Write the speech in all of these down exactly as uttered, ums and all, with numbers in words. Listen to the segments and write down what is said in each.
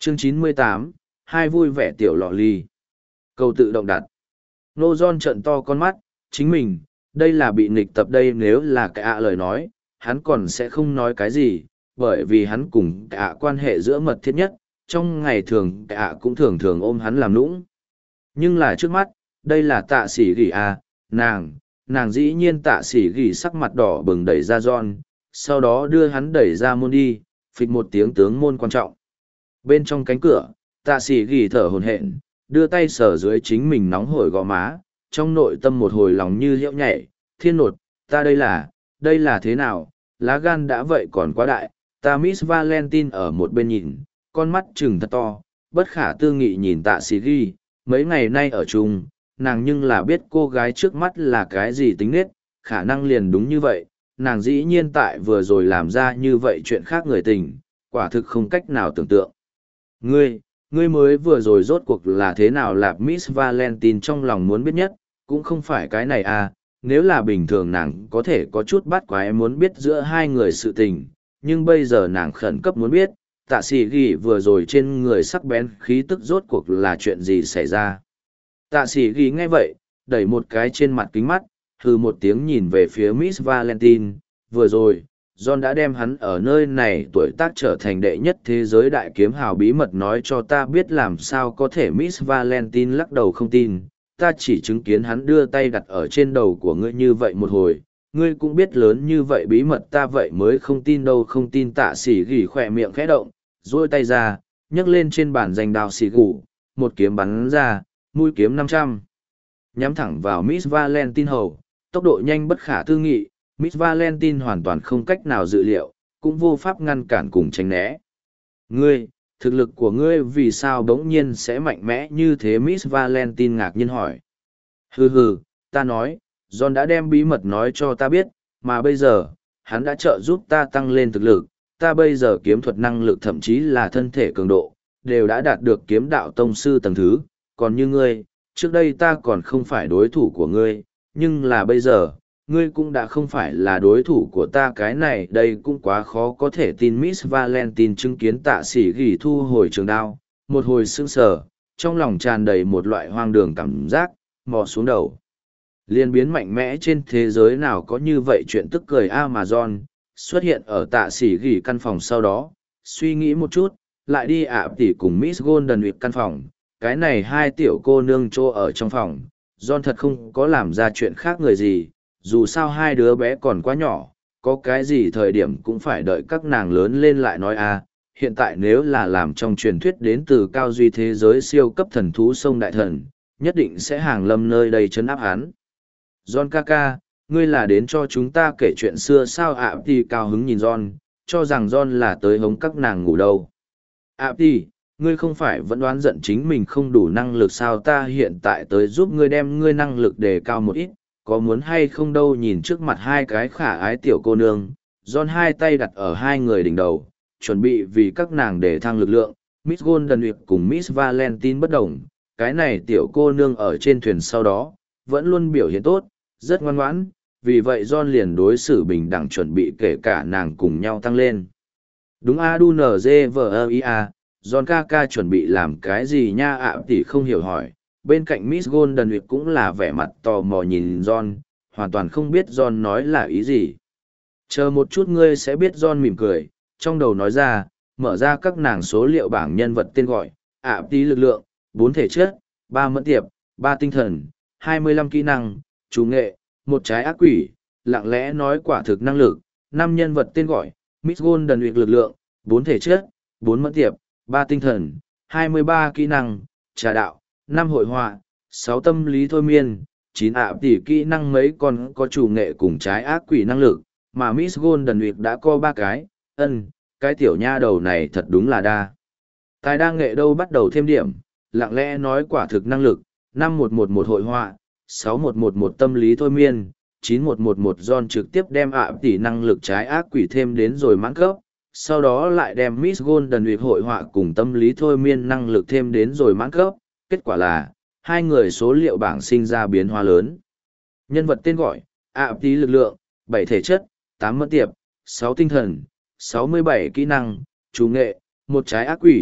Chương chín mươi tám, hai vui vẻ tiểu lọ ly. Câu tự động đặt. Nô John trợn to con mắt, chính mình, đây là bị nghịch tập đây nếu là cái ạ lời nói, hắn còn sẽ không nói cái gì, bởi vì hắn cùng cái ạ quan hệ giữa mật thiết nhất, trong ngày thường cái ạ cũng thường thường ôm hắn làm nũng. Nhưng là trước mắt, đây là tạ sĩ gỉ à, nàng, nàng dĩ nhiên tạ sĩ gỉ sắc mặt đỏ bừng đẩy ra John, sau đó đưa hắn đẩy ra môn đi, phịch một tiếng tướng môn quan trọng. Bên trong cánh cửa, tạ sĩ gỉ thở hổn hển, đưa tay sờ dưới chính mình nóng hổi gò má, trong nội tâm một hồi lòng như liễu nhảy, thiên nột, ta đây là, đây là thế nào, lá gan đã vậy còn quá đại, ta Miss Valentine ở một bên nhìn, con mắt trừng thật to, bất khả tư nghị nhìn tạ sĩ ghi, mấy ngày nay ở chung, nàng nhưng là biết cô gái trước mắt là cái gì tính nết, khả năng liền đúng như vậy, nàng dĩ nhiên tại vừa rồi làm ra như vậy chuyện khác người tình, quả thực không cách nào tưởng tượng. Ngươi, ngươi mới vừa rồi rốt cuộc là thế nào lạp Miss Valentine trong lòng muốn biết nhất, cũng không phải cái này à, nếu là bình thường nàng có thể có chút bắt quái muốn biết giữa hai người sự tình, nhưng bây giờ nàng khẩn cấp muốn biết, tạ sĩ ghi vừa rồi trên người sắc bén khí tức rốt cuộc là chuyện gì xảy ra. Tạ sĩ ghi nghe vậy, đẩy một cái trên mặt kính mắt, hừ một tiếng nhìn về phía Miss Valentine, vừa rồi, John đã đem hắn ở nơi này tuổi tác trở thành đệ nhất thế giới đại kiếm hào bí mật nói cho ta biết làm sao có thể Miss Valentine lắc đầu không tin, ta chỉ chứng kiến hắn đưa tay đặt ở trên đầu của ngươi như vậy một hồi, ngươi cũng biết lớn như vậy bí mật ta vậy mới không tin đâu không tin tạ sĩ gỉ khỏe miệng khẽ động, duỗi tay ra, nhấc lên trên bàn danh đao xì gù, một kiếm bắn ra, mũi kiếm năm trăm, nhắm thẳng vào Miss Valentine hầu, tốc độ nhanh bất khả tư nghị, Miss Valentine hoàn toàn không cách nào dự liệu, cũng vô pháp ngăn cản cùng tránh né. Ngươi, thực lực của ngươi vì sao bỗng nhiên sẽ mạnh mẽ như thế Miss Valentine ngạc nhiên hỏi. Hừ hừ, ta nói, John đã đem bí mật nói cho ta biết, mà bây giờ, hắn đã trợ giúp ta tăng lên thực lực, ta bây giờ kiếm thuật năng lực thậm chí là thân thể cường độ, đều đã đạt được kiếm đạo tông sư tầng thứ, còn như ngươi, trước đây ta còn không phải đối thủ của ngươi, nhưng là bây giờ, ngươi cũng đã không phải là đối thủ của ta cái này đây cũng quá khó có thể tin Miss Valentine chứng kiến tạ sĩ gỉ thu hồi trường đao, một hồi sững sờ, trong lòng tràn đầy một loại hoang đường cảm giác, mò xuống đầu. Liên biến mạnh mẽ trên thế giới nào có như vậy chuyện tức cười Amazon, xuất hiện ở tạ sĩ gỉ căn phòng sau đó, suy nghĩ một chút, lại đi ạ tỉ cùng Miss Golden Week căn phòng, cái này hai tiểu cô nương trô ở trong phòng, John thật không có làm ra chuyện khác người gì, dù sao hai đứa bé còn quá nhỏ, có cái gì thời điểm cũng phải đợi các nàng lớn lên lại nói à, hiện tại nếu là làm trong truyền thuyết đến từ cao duy thế giới siêu cấp thần thú sông đại thần, nhất định sẽ hàng lâm nơi đây chấn áp hắn. John Kaka, ngươi là đến cho chúng ta kể chuyện xưa sao ạ à, thì cao hứng nhìn John, cho rằng John là tới hống các nàng ngủ đâu. ạ à, thì, ngươi không phải vẫn đoán giận chính mình không đủ năng lực sao ta hiện tại tới giúp ngươi đem ngươi năng lực đề cao một ít, có muốn hay không đâu nhìn trước mặt hai cái khả ái tiểu cô nương, John hai tay đặt ở hai người đỉnh đầu, chuẩn bị vì các nàng để thăng lực lượng, Miss Golden Week cùng Miss Valentine bất đồng, cái này tiểu cô nương ở trên thuyền sau đó, vẫn luôn biểu hiện tốt, rất ngoan ngoãn, vì vậy John liền đối xử bình đẳng chuẩn bị kể cả nàng cùng nhau tăng lên. Đúng a đu nờ dê vờ i a, John Kaka chuẩn bị làm cái gì nha ạ tỷ không hiểu hỏi, bên cạnh Miss Golden Week cũng là vẻ mặt tò mò nhìn John, hoàn toàn không biết John nói là ý gì. Chờ một chút ngươi sẽ biết John mỉm cười, trong đầu nói ra, mở ra các nàng số liệu bảng nhân vật tên gọi, ạ tỷ lực lượng, bốn thể chất, ba mẫn tiệp, ba tinh thần, hai mươi lăm kỹ năng, chú nghệ, một trái ác quỷ, lặng lẽ nói quả thực năng lực, năm nhân vật tên gọi, Miss Golden Week lực lượng, bốn thể chất, bốn mẫn tiệp, ba tinh thần, hai mươi ba kỹ năng, trà đạo, năm hội họa, sáu tâm lý thôi miên, chín ạ tỷ kỹ năng mấy con có chủ nghệ cùng trái ác quỷ năng lực, mà Miss Golden Week đã có ba cái, ân, cái tiểu nha đầu này thật đúng là đa. Tài đa nghệ đâu bắt đầu thêm điểm, lặng lẽ nói quả thực năng lực, năm một một một hội họa, sáu một một một tâm lý thôi miên, chín một một một John trực tiếp đem ạ tỷ năng lực trái ác quỷ thêm đến rồi mãn cấp, sau đó lại đem Miss Golden Week hội họa cùng tâm lý thôi miên năng lực thêm đến rồi mãn cấp, kết quả là, hai người số liệu bảng sinh ra biến hóa lớn. Nhân vật tên gọi, ạ tỷ lực lượng, bảy thể chất, tám mẫn tiệp, sáu tinh thần, sáu mươi bảy kỹ năng, chú nghệ, một trái ác quỷ,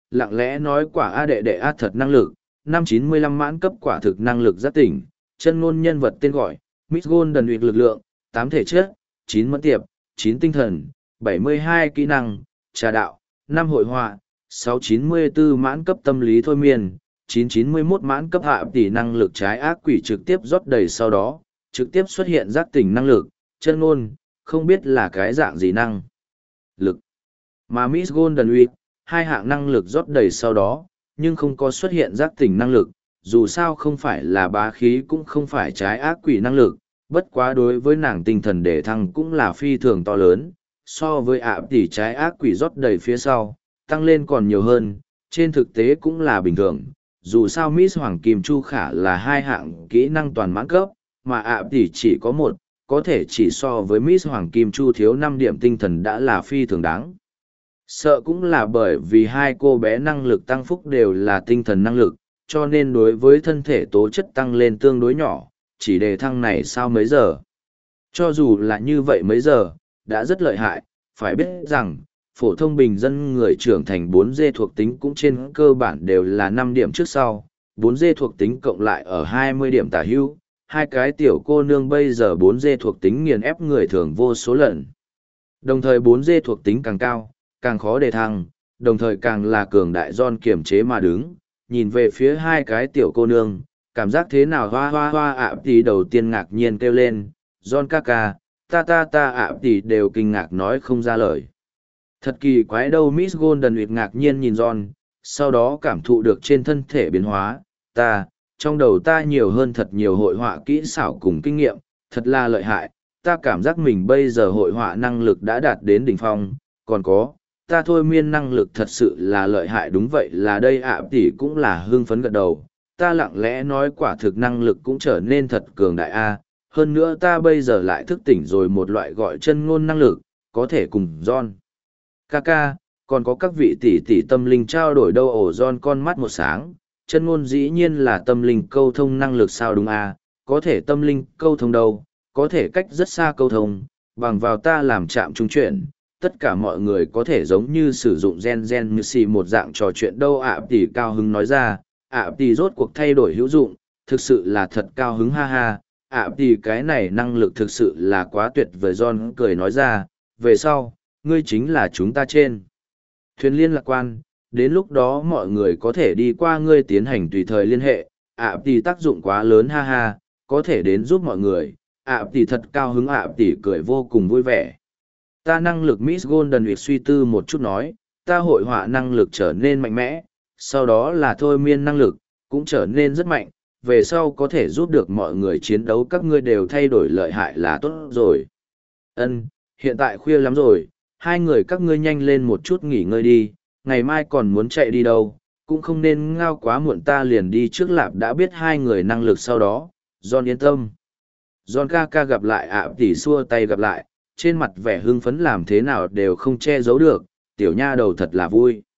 lặng lẽ nói quả A đệ đệ A thật năng lực, năm chín mươi lăm mãn cấp quả thực năng lực giác tỉnh, chân ngôn nhân vật tên gọi, Miss Golden Week lực lượng, tám thể chất, chín mẫn tiệp, chín tinh thần, bảy mươi hai kỹ năng, trà đạo, năm hội họa, sáu chín mươi tư mãn cấp tâm lý thôi miên, chín chín mươi mốt mãn cấp hạ tỷ năng lực trái ác quỷ trực tiếp rót đầy sau đó, trực tiếp xuất hiện giác tỉnh năng lực, chân ngôn, không biết là cái dạng gì năng lực. Mà Miss Golden Week, hai hạng năng lực rót đầy sau đó, nhưng không có xuất hiện giác tỉnh năng lực, dù sao không phải là bá khí cũng không phải trái ác quỷ năng lực, bất quá đối với nàng tinh thần đề thăng cũng là phi thường to lớn, so với ạ tỷ trái ác quỷ rót đầy phía sau, tăng lên còn nhiều hơn, trên thực tế cũng là bình thường, dù sao Miss Hoàng Kim Chu Khả là hai hạng kỹ năng toàn mãn cấp, mà ạ tỷ chỉ có một, có thể chỉ so với Miss Hoàng Kim Chu thiếu năm điểm tinh thần đã là phi thường đáng. Sợ cũng là bởi vì hai cô bé năng lực tăng phúc đều là tinh thần năng lực, cho nên đối với thân thể tố chất tăng lên tương đối nhỏ, chỉ đề thăng này sau mấy giờ. Cho dù là như vậy mấy giờ, đã rất lợi hại, phải biết rằng, phổ thông bình dân người trưởng thành bốn D thuộc tính cũng trên cơ bản đều là năm điểm trước sau, bốn D thuộc tính cộng lại ở hai mươi điểm tả hưu, hai cái tiểu cô nương bây giờ bốn D thuộc tính nghiền ép người thường vô số lần. Đồng thời bốn D thuộc tính càng cao, càng khó đề thăng, đồng thời càng là cường đại John kiềm chế mà đứng, nhìn về phía hai cái tiểu cô nương, cảm giác thế nào hoa hoa hoa ạ tỷ đầu tiên ngạc nhiên kêu lên, John ca ca, ta ta ta ạ tỷ đều kinh ngạc nói không ra lời. Thật kỳ quái đâu Miss Golden Week ngạc nhiên nhìn John, sau đó cảm thụ được trên thân thể biến hóa, ta, trong đầu ta nhiều hơn thật nhiều hội họa kỹ xảo cùng kinh nghiệm, thật là lợi hại, ta cảm giác mình bây giờ hội họa năng lực đã đạt đến đỉnh phong, còn có, ta thôi miên năng lực thật sự là lợi hại đúng vậy là đây ạ tỷ cũng là hưng phấn gật đầu, ta lặng lẽ nói quả thực năng lực cũng trở nên thật cường đại a. Hơn nữa ta bây giờ lại thức tỉnh rồi một loại gọi chân ngôn năng lực, có thể cùng John. Kaka, còn có các vị tỷ tỷ tâm linh trao đổi đâu ổ John con mắt một sáng, chân ngôn dĩ nhiên là tâm linh câu thông năng lực sao đúng a, có thể tâm linh câu thông đâu, có thể cách rất xa câu thông, bằng vào ta làm chạm trung chuyển. Tất cả mọi người có thể giống như sử dụng gen gen như xì một dạng trò chuyện đâu ạ tỷ cao hứng nói ra, ạ tỷ rốt cuộc thay đổi hữu dụng, thực sự là thật cao hứng ha ha, ạ tỷ cái này năng lực thực sự là quá tuyệt vời John cười nói ra, về sau, ngươi chính là chúng ta trên. Thuyền liên lạc quan, đến lúc đó mọi người có thể đi qua ngươi tiến hành tùy thời liên hệ, ạ tỷ tác dụng quá lớn ha ha, có thể đến giúp mọi người, ạ tỷ thật cao hứng ạ tỷ cười vô cùng vui vẻ. Ta năng lực Miss Golden Week suy tư một chút nói, ta hội họa năng lực trở nên mạnh mẽ, sau đó là thôi miên năng lực, cũng trở nên rất mạnh, về sau có thể giúp được mọi người chiến đấu các ngươi đều thay đổi lợi hại là tốt rồi. Ân, hiện tại khuya lắm rồi, hai người các ngươi nhanh lên một chút nghỉ ngơi đi, ngày mai còn muốn chạy đi đâu, cũng không nên ngao quá muộn ta liền đi trước lạp đã biết hai người năng lực sau đó, John yên tâm. John ca ca gặp lại ạ tỷ xua tay gặp lại, trên mặt vẻ hưng phấn làm thế nào đều không che giấu được, tiểu nha đầu thật là vui.